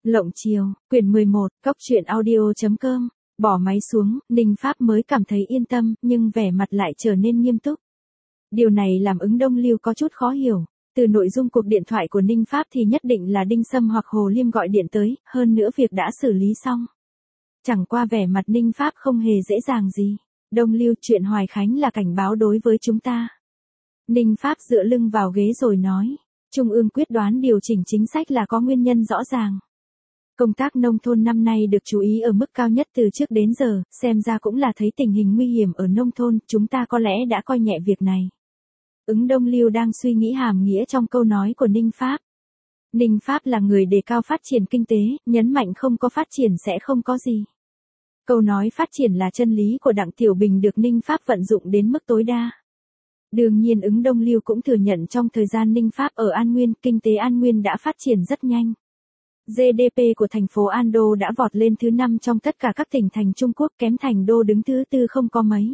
Lộng chiều, quyển 11, cóc truyện audio.com. Bỏ máy xuống, Ninh Pháp mới cảm thấy yên tâm, nhưng vẻ mặt lại trở nên nghiêm túc. Điều này làm Ứng Đông Lưu có chút khó hiểu. Từ nội dung cuộc điện thoại của Ninh Pháp thì nhất định là Đinh Sâm hoặc Hồ Liêm gọi điện tới, hơn nữa việc đã xử lý xong. Chẳng qua vẻ mặt Ninh Pháp không hề dễ dàng gì. Đông Lưu, chuyện Hoài Khánh là cảnh báo đối với chúng ta. Ninh Pháp dựa lưng vào ghế rồi nói. Trung ương quyết đoán điều chỉnh chính sách là có nguyên nhân rõ ràng. Công tác nông thôn năm nay được chú ý ở mức cao nhất từ trước đến giờ, xem ra cũng là thấy tình hình nguy hiểm ở nông thôn, chúng ta có lẽ đã coi nhẹ việc này. Ứng Đông Lưu đang suy nghĩ hàm nghĩa trong câu nói của Ninh Pháp. Ninh Pháp là người đề cao phát triển kinh tế, nhấn mạnh không có phát triển sẽ không có gì. Câu nói phát triển là chân lý của Đặng Tiểu Bình được Ninh Pháp vận dụng đến mức tối đa. Đương nhiên Ứng Đông Lưu cũng thừa nhận trong thời gian Ninh Pháp ở An Nguyên, kinh tế An Nguyên đã phát triển rất nhanh. GDP của thành phố An Đô đã vọt lên thứ 5 trong tất cả các tỉnh thành Trung Quốc, kém thành đô đứng thứ 4 không có mấy.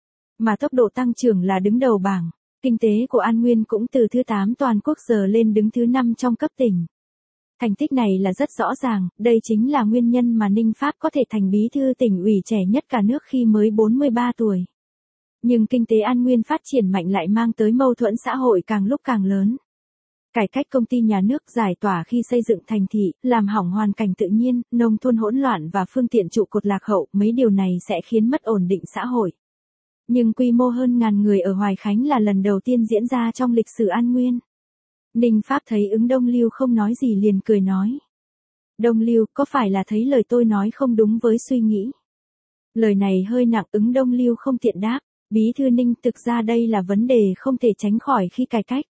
Mà tốc độ tăng trưởng là đứng đầu bảng, kinh tế của An Nguyên cũng từ thứ 8 toàn quốc giờ lên đứng thứ 5 trong cấp tỉnh. Thành tích này là rất rõ ràng, đây chính là nguyên nhân mà Ninh Pháp có thể thành bí thư tỉnh ủy trẻ nhất cả nước khi mới 43 tuổi. Nhưng kinh tế An Nguyên phát triển mạnh lại mang tới mâu thuẫn xã hội càng lúc càng lớn. Cải cách công ty nhà nước, giải tỏa khi xây dựng thành thị, làm hỏng hoàn cảnh tự nhiên, nông thôn hỗn loạn và phương tiện trụ cột lạc hậu, mấy điều này sẽ khiến mất ổn định xã hội. Nhưng quy mô hơn ngàn người ở Hoài Khánh là lần đầu tiên diễn ra trong lịch sử An Nguyên. Ninh Pháp thấy Ứng Đông Lưu không nói gì liền cười nói. Đông Lưu, có phải là thấy lời tôi nói không đúng với suy nghĩ? Lời này hơi nặng, Ứng Đông Lưu không tiện đáp. Bí thư Ninh, thực ra đây là vấn đề không thể tránh khỏi khi cải cách.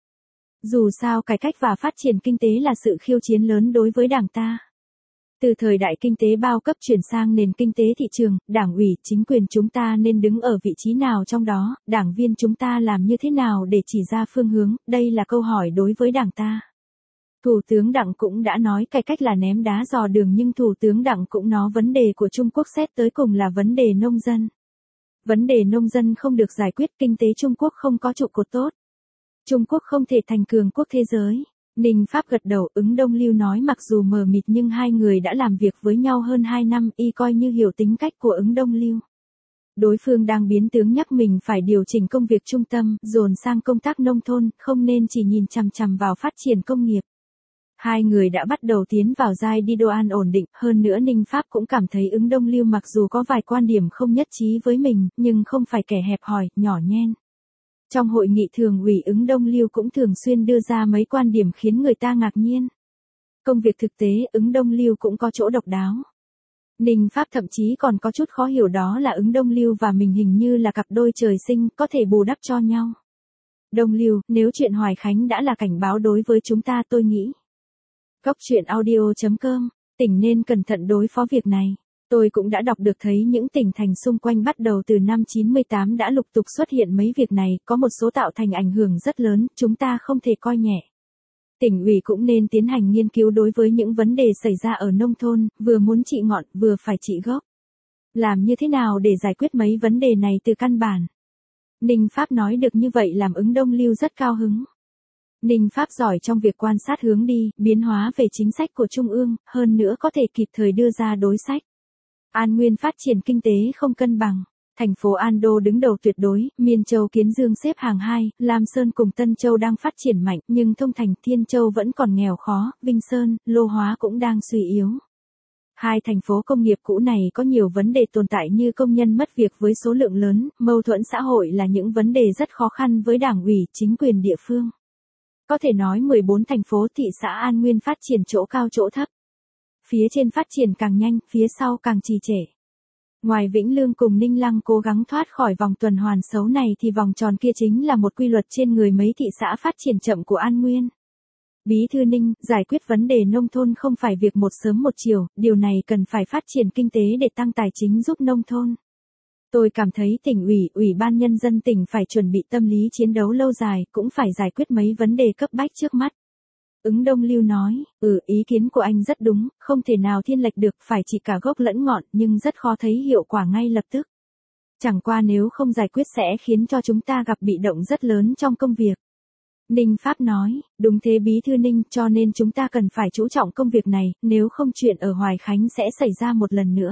Dù sao cải cách và phát triển kinh tế là sự khiêu chiến lớn đối với Đảng ta. Từ thời đại kinh tế bao cấp chuyển sang nền kinh tế thị trường, Đảng ủy, chính quyền chúng ta nên đứng ở vị trí nào trong đó, đảng viên chúng ta làm như thế nào để chỉ ra phương hướng, đây là câu hỏi đối với Đảng ta. Thủ tướng Đặng cũng đã nói cải cách là ném đá dò đường, nhưng Thủ tướng Đặng cũng nói vấn đề của Trung Quốc xét tới cùng là vấn đề nông dân. Vấn đề nông dân không được giải quyết, kinh tế Trung Quốc không có trụ cột tốt. Trung Quốc không thể thành cường quốc thế giới. Ninh Pháp gật đầu, Ứng Đông Lưu nói mặc dù mờ mịt nhưng hai người đã làm việc với nhau hơn 2 năm, y coi như hiểu tính cách của Ứng Đông Lưu. Đối phương đang biến tướng nhắc mình phải điều chỉnh công việc trung tâm, dồn sang công tác nông thôn, không nên chỉ nhìn chằm chằm vào phát triển công nghiệp. Hai người đã bắt đầu tiến vào giai đi đô an ổn định, hơn nữa Ninh Pháp cũng cảm thấy Ứng Đông Lưu mặc dù có vài quan điểm không nhất trí với mình, nhưng không phải kẻ hẹp hòi, nhỏ nhen. Trong hội nghị thường ủy, Ứng Đông Lưu cũng thường xuyên đưa ra mấy quan điểm khiến người ta ngạc nhiên. Công việc thực tế, Ứng Đông Lưu cũng có chỗ độc đáo. Ninh Pháp thậm chí còn có chút khó hiểu, đó là Ứng Đông Lưu và mình hình như là cặp đôi trời sinh, có thể bù đắp cho nhau. Đông Lưu, nếu chuyện Hoài Khánh đã là cảnh báo đối với chúng ta, tôi nghĩ. Cóc truyện audio.com, tỉnh nên cẩn thận đối phó việc này. Tôi cũng đã đọc được thấy những tỉnh thành xung quanh bắt đầu từ năm 98 đã lục tục xuất hiện mấy việc này, có một số tạo thành ảnh hưởng rất lớn, chúng ta không thể coi nhẹ. Tỉnh ủy cũng nên tiến hành nghiên cứu đối với những vấn đề xảy ra ở nông thôn, vừa muốn trị ngọn, vừa phải trị gốc. Làm như thế nào để giải quyết mấy vấn đề này từ căn bản? Ninh Pháp nói được như vậy làm Ứng Đông Lưu rất cao hứng. Ninh Pháp giỏi trong việc quan sát hướng đi, biến hóa về chính sách của Trung ương, hơn nữa có thể kịp thời đưa ra đối sách. An Nguyên phát triển kinh tế không cân bằng. Thành phố An Đô đứng đầu tuyệt đối, Miên Châu Kiến Dương xếp hàng 2, Lam Sơn cùng Tân Châu đang phát triển mạnh, nhưng Thông Thành, Thiên Châu vẫn còn nghèo khó, Vinh Sơn, Lô Hóa cũng đang suy yếu. Hai thành phố công nghiệp cũ này có nhiều vấn đề tồn tại như công nhân mất việc với số lượng lớn, mâu thuẫn xã hội là những vấn đề rất khó khăn với đảng ủy, chính quyền địa phương. Có thể nói 14 thành phố thị xã An Nguyên phát triển chỗ cao chỗ thấp. Phía trên phát triển càng nhanh, phía sau càng trì trệ. Ngoài Vĩnh Lương cùng Ninh Lăng cố gắng thoát khỏi vòng tuần hoàn xấu này thì vòng tròn kia chính là một quy luật trên người mấy thị xã phát triển chậm của An Nguyên. Bí thư Ninh, giải quyết vấn đề nông thôn không phải việc một sớm một chiều, điều này cần phải phát triển kinh tế để tăng tài chính giúp nông thôn. Tôi cảm thấy tỉnh ủy, ủy ban nhân dân tỉnh phải chuẩn bị tâm lý chiến đấu lâu dài, cũng phải giải quyết mấy vấn đề cấp bách trước mắt. Ứng Đông Lưu nói, ý kiến của anh rất đúng, không thể nào thiên lệch được, phải chỉ cả gốc lẫn ngọn, nhưng rất khó thấy hiệu quả ngay lập tức. Chẳng qua nếu không giải quyết sẽ khiến cho chúng ta gặp bị động rất lớn trong công việc. Ninh Pháp nói, đúng thế bí thư Ninh, cho nên chúng ta cần phải chú trọng công việc này, nếu không chuyện ở Hoài Khánh sẽ xảy ra một lần nữa.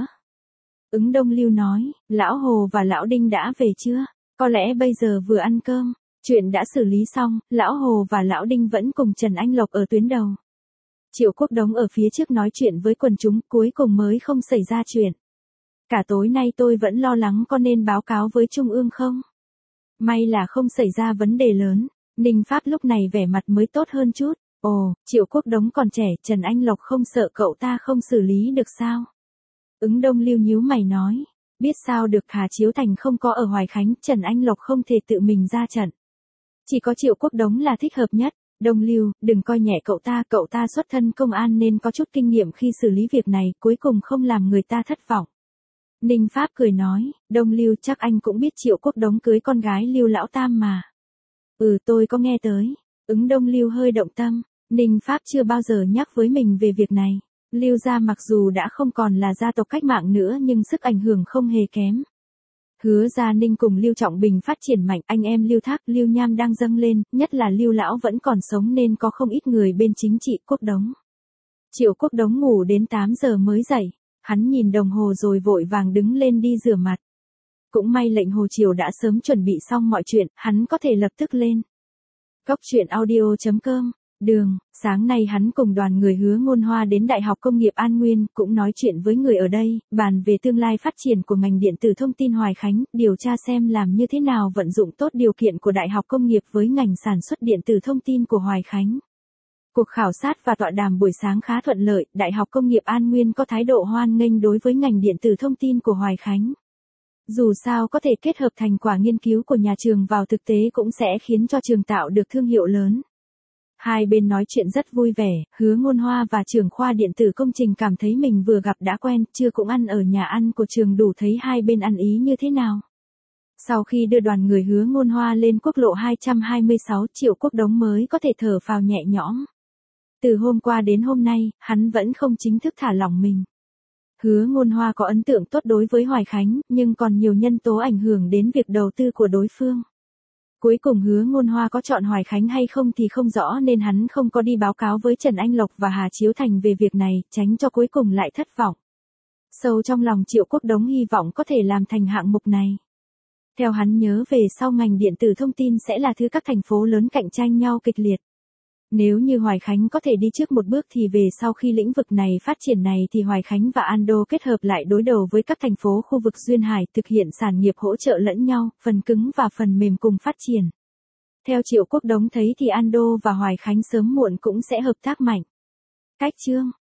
Ứng Đông Lưu nói, Lão Hồ và Lão Đinh đã về chưa? Có lẽ bây giờ vừa ăn cơm, chuyện đã xử lý xong, Lão Hồ và Lão Đinh vẫn cùng Trần Anh Lộc ở tuyến đầu. Triệu Quốc Đống ở phía trước nói chuyện với quần chúng, cuối cùng mới không xảy ra chuyện. Cả tối nay tôi vẫn lo lắng có nên báo cáo với Trung ương không? May là không xảy ra vấn đề lớn. Ninh Pháp lúc này vẻ mặt mới tốt hơn chút. Ồ, Triệu Quốc Đống còn trẻ, Trần Anh Lộc không sợ cậu ta không xử lý được sao? Ứng Đông Lưu nhíu mày nói. Biết sao được, Hà Chiếu Thành không có ở Hoài Khánh, Trần Anh Lộc không thể tự mình ra trận. Chỉ có Triệu Quốc Đống là thích hợp nhất. Đông Lưu, đừng coi nhẹ cậu ta xuất thân công an nên có chút kinh nghiệm khi xử lý việc này, cuối cùng không làm người ta thất vọng. Ninh Pháp cười nói, Đông Lưu, chắc anh cũng biết Triệu Quốc Đống cưới con gái Lưu Lão Tam mà. Tôi có nghe tới. Ứng Đông Lưu hơi động tâm. Ninh Pháp chưa bao giờ nhắc với mình về việc này. Lưu gia mặc dù đã không còn là gia tộc cách mạng nữa nhưng sức ảnh hưởng không hề kém. Hứa Gia Ninh cùng Lưu Trọng Bình phát triển mạnh, anh em Lưu Thác, Lưu Nham đang dâng lên, nhất là Lưu Lão vẫn còn sống nên có không ít người bên chính trị. Quốc Đống. Triệu Quốc Đống ngủ đến 8 giờ mới dậy. Hắn nhìn đồng hồ rồi vội vàng đứng lên đi rửa mặt. Cũng may lệnh Hồ Triều đã sớm chuẩn bị xong mọi chuyện, hắn có thể lập tức lên. Góc truyện audio.com. Đường, sáng nay hắn cùng đoàn người Hứa Ngôn Hoa đến Đại học Công nghiệp An Nguyên, cũng nói chuyện với người ở đây, bàn về tương lai phát triển của ngành điện tử thông tin Hoài Khánh, điều tra xem làm như thế nào vận dụng tốt điều kiện của Đại học Công nghiệp với ngành sản xuất điện tử thông tin của Hoài Khánh. Cuộc khảo sát và tọa đàm buổi sáng khá thuận lợi, Đại học Công nghiệp An Nguyên có thái độ hoan nghênh đối với ngành điện tử thông tin của Hoài Khánh. Dù sao có thể kết hợp thành quả nghiên cứu của nhà trường vào thực tế cũng sẽ khiến cho trường tạo được thương hiệu lớn. Hai bên nói chuyện rất vui vẻ, Hứa Ngôn Hoa và trưởng khoa điện tử công trình cảm thấy mình vừa gặp đã quen, trưa cũng ăn ở nhà ăn của trường đủ thấy hai bên ăn ý như thế nào. Sau khi đưa đoàn người Hứa Ngôn Hoa lên quốc lộ 226, Triệu Quốc Đống mới có thể thở phào nhẹ nhõm. Từ hôm qua đến hôm nay, hắn vẫn không chính thức thả lỏng mình. Hứa Ngôn Hoa có ấn tượng tốt đối với Hoài Khánh, nhưng còn nhiều nhân tố ảnh hưởng đến việc đầu tư của đối phương. Cuối cùng Hứa Ngôn Hoa có chọn Hoài Khánh hay không thì không rõ nên hắn không có đi báo cáo với Trần Anh Lộc và Hà Chiếu Thành về việc này, tránh cho cuối cùng lại thất vọng. Sâu trong lòng Triệu Quốc Đống hy vọng có thể làm thành hạng mục này. Theo hắn nhớ về sau ngành điện tử thông tin sẽ là thứ các thành phố lớn cạnh tranh nhau kịch liệt. Nếu như Hoài Khánh có thể đi trước một bước thì về sau khi lĩnh vực này phát triển này thì Hoài Khánh và Ando kết hợp lại đối đầu với các thành phố khu vực Duyên Hải thực hiện sản nghiệp hỗ trợ lẫn nhau, phần cứng và phần mềm cùng phát triển. Theo Triệu Quốc Đống thấy thì Ando và Hoài Khánh sớm muộn cũng sẽ hợp tác mạnh. Cách chương